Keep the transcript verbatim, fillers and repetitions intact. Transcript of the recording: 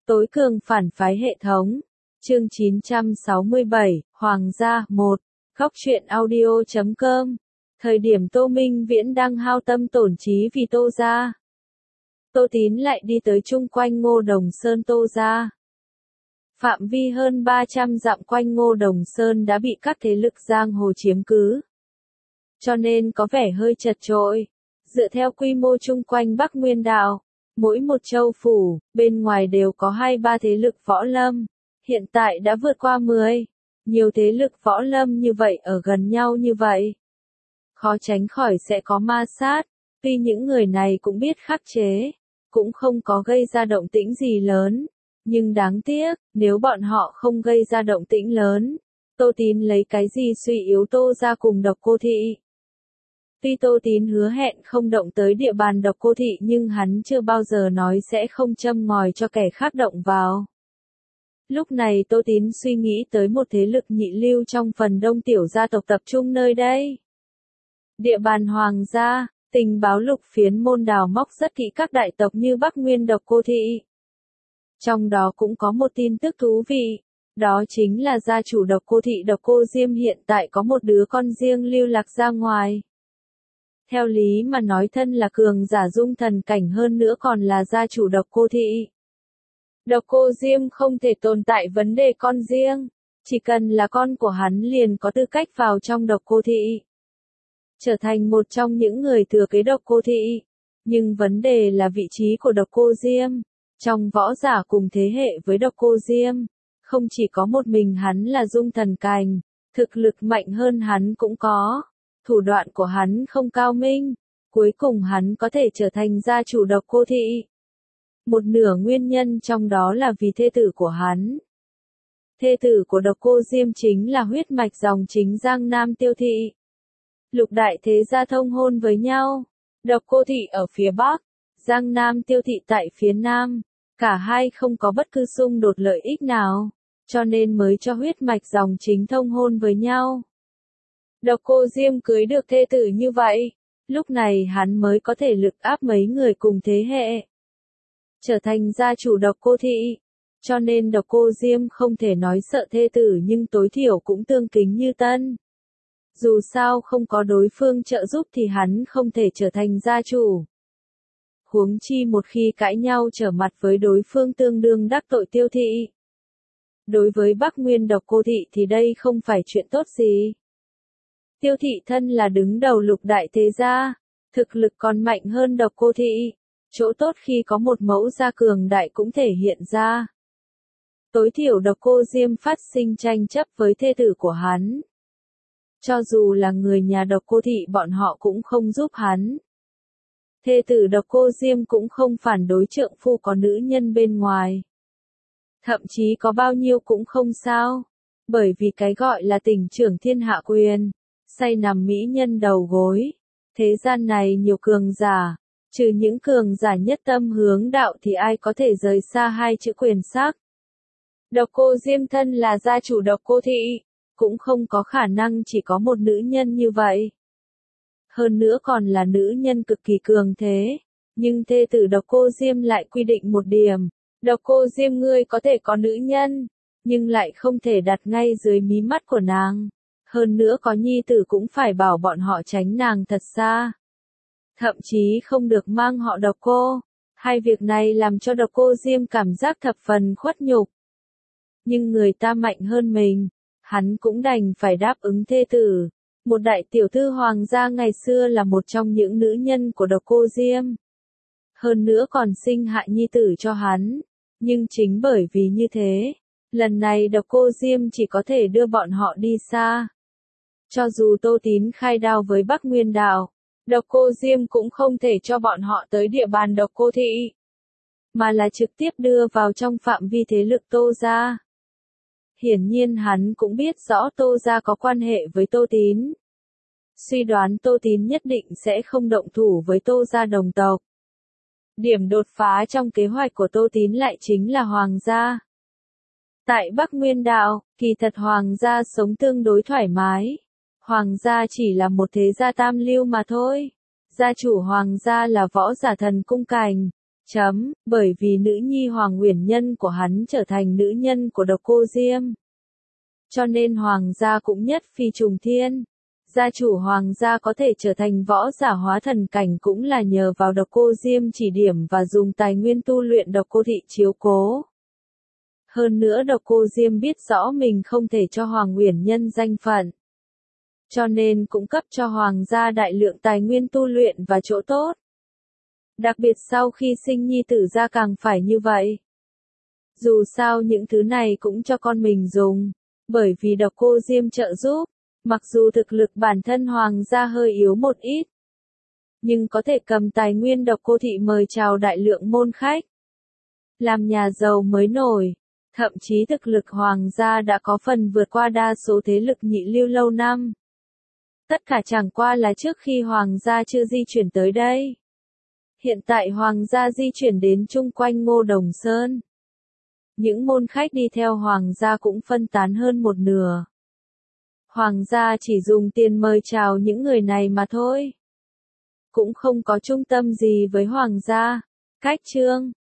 Tối cường phản phái hệ thống. Chương chín trăm sáu mươi bảy, Hoàng gia, một. Góc truyện audio chấm com. Thời điểm Tô Minh Viễn đang hao tâm tổn trí vì Tô gia, Tô Tín lại đi tới chung quanh Ngô Đồng Sơn Tô gia. Phạm vi hơn ba trăm dặm quanh Ngô Đồng Sơn đã bị các thế lực giang hồ chiếm cứ, cho nên có vẻ hơi chật chội. Dựa theo quy mô chung quanh Bắc Nguyên Đạo, mỗi một châu phủ, bên ngoài đều có hai ba thế lực võ lâm, hiện tại đã vượt qua mười. Nhiều thế lực võ lâm như vậy ở gần nhau như vậy, khó tránh khỏi sẽ có ma sát. Tuy những người này cũng biết khắc chế, cũng không có gây ra động tĩnh gì lớn, nhưng đáng tiếc, nếu bọn họ không gây ra động tĩnh lớn, Tô Tín lấy cái gì suy yếu Tô gia cùng Độc Cô Thị? Tuy Tô Tín hứa hẹn không động tới địa bàn Độc Cô Thị, nhưng hắn chưa bao giờ nói sẽ không châm ngòi cho kẻ khác động vào. Lúc này Tô Tín suy nghĩ tới một thế lực nhị lưu trong phần đông tiểu gia tộc tập trung nơi đây. Địa bàn Hoàng gia, tình báo lục phiến môn đào móc rất kỹ các đại tộc như Bắc Nguyên Độc Cô Thị. Trong đó cũng có một tin tức thú vị, đó chính là gia chủ Độc Cô Thị Độc Cô Diêm hiện tại có một đứa con riêng lưu lạc ra ngoài. Theo lý mà nói, thân là cường giả dung thần cảnh, hơn nữa còn là gia chủ Độc Cô Thị, Độc Cô Diêm không thể tồn tại vấn đề con riêng, chỉ cần là con của hắn liền có tư cách vào trong Độc Cô Thị, trở thành một trong những người thừa kế Độc Cô Thị. Nhưng vấn đề là vị trí của Độc Cô Diêm, trong võ giả cùng thế hệ với Độc Cô Diêm, không chỉ có một mình hắn là dung thần cảnh, thực lực mạnh hơn hắn cũng có, thủ đoạn của hắn không cao minh, cuối cùng hắn có thể trở thành gia chủ Độc Cô Thị. Một nửa nguyên nhân trong đó là vì thê tử của hắn. Thê tử của Độc Cô Diêm chính là huyết mạch dòng chính Giang Nam Tiêu Thị. Lục đại thế gia thông hôn với nhau, Độc Cô Thị ở phía Bắc, Giang Nam Tiêu Thị tại phía Nam, cả hai không có bất cứ xung đột lợi ích nào, cho nên mới cho huyết mạch dòng chính thông hôn với nhau. Độc Cô Diêm cưới được thê tử như vậy, lúc này hắn mới có thể lực áp mấy người cùng thế hệ, trở thành gia chủ Độc Cô Thị. Cho nên Độc Cô Diêm không thể nói sợ thê tử, nhưng tối thiểu cũng tương kính như tân. Dù sao không có đối phương trợ giúp thì hắn không thể trở thành gia chủ. Huống chi một khi cãi nhau trở mặt với đối phương tương đương đắc tội Tiêu Thị. Đối với Bắc Nguyên Độc Cô Thị thì đây không phải chuyện tốt gì. Tiêu Thị thân là đứng đầu lục đại thế gia, thực lực còn mạnh hơn Độc Cô Thị, chỗ tốt khi có một mẫu gia cường đại cũng thể hiện ra. Tối thiểu Độc Cô Diêm phát sinh tranh chấp với thê tử của hắn, cho dù là người nhà Độc Cô Thị bọn họ cũng không giúp hắn. Thê tử Độc Cô Diêm cũng không phản đối trượng phu có nữ nhân bên ngoài. Thậm chí có bao nhiêu cũng không sao, bởi vì cái gọi là tình trưởng thiên hạ quyền, say nằm mỹ nhân đầu gối. Thế gian này nhiều cường giả, trừ những cường giả nhất tâm hướng đạo thì ai có thể rời xa hai chữ quyền sắc. Độc Cô Diêm thân là gia chủ Độc Cô Thị, cũng không có khả năng chỉ có một nữ nhân như vậy. Hơn nữa còn là nữ nhân cực kỳ cường thế, nhưng thê tử Độc Cô Diêm lại quy định một điểm, Độc Cô Diêm ngươi có thể có nữ nhân, nhưng lại không thể đặt ngay dưới mí mắt của nàng. Hơn nữa có nhi tử cũng phải bảo bọn họ tránh nàng thật xa. Thậm chí không được mang họ Độc Cô. Hai việc này làm cho Độc Cô Diêm cảm giác thập phần khuất nhục. Nhưng người ta mạnh hơn mình, hắn cũng đành phải đáp ứng thê tử. Một đại tiểu thư hoàng gia ngày xưa là một trong những nữ nhân của Độc Cô Diêm. Hơn nữa còn sinh hạ nhi tử cho hắn. Nhưng chính bởi vì như thế, lần này Độc Cô Diêm chỉ có thể đưa bọn họ đi xa. Cho dù Tô Tín khai đao với Bắc Nguyên Đạo, Độc Cô Diêm cũng không thể cho bọn họ tới địa bàn Độc Cô Thị, mà là trực tiếp đưa vào trong phạm vi thế lực Tô gia. Hiển nhiên hắn cũng biết rõ Tô gia có quan hệ với Tô Tín. Suy đoán Tô Tín nhất định sẽ không động thủ với Tô gia đồng tộc. Điểm đột phá trong kế hoạch của Tô Tín lại chính là Hoàng gia. Tại Bắc Nguyên Đạo, kỳ thật Hoàng gia sống tương đối thoải mái. Hoàng gia chỉ là một thế gia tam lưu mà thôi. Gia chủ Hoàng gia là võ giả thần cung cảnh, Chấm, bởi vì nữ nhi Hoàng Uyển Nhân của hắn trở thành nữ nhân của Độc Cô Diêm. Cho nên Hoàng gia cũng nhất phi trùng thiên. Gia chủ Hoàng gia có thể trở thành võ giả hóa thần cảnh cũng là nhờ vào Độc Cô Diêm chỉ điểm và dùng tài nguyên tu luyện Độc Cô Thị chiếu cố. Hơn nữa Độc Cô Diêm biết rõ mình không thể cho Hoàng Uyển Nhân danh phận. Cho nên cũng cấp cho Hoàng gia đại lượng tài nguyên tu luyện và chỗ tốt. Đặc biệt sau khi sinh nhi tử ra càng phải như vậy. Dù sao những thứ này cũng cho con mình dùng. Bởi vì Độc Cô Diêm trợ giúp. Mặc dù thực lực bản thân Hoàng gia hơi yếu một ít. Nhưng có thể cầm tài nguyên Độc Cô Thị mời chào đại lượng môn khách. Làm nhà giàu mới nổi. Thậm chí thực lực Hoàng gia đã có phần vượt qua đa số thế lực nhị lưu lâu năm. Tất cả chẳng qua là trước khi Hoàng gia chưa di chuyển tới đây. Hiện tại Hoàng gia di chuyển đến chung quanh Ngô Đồng Sơn. Những môn khách đi theo Hoàng gia cũng phân tán hơn một nửa. Hoàng gia chỉ dùng tiền mời chào những người này mà thôi. Cũng không có trung tâm gì với Hoàng gia. Cách chương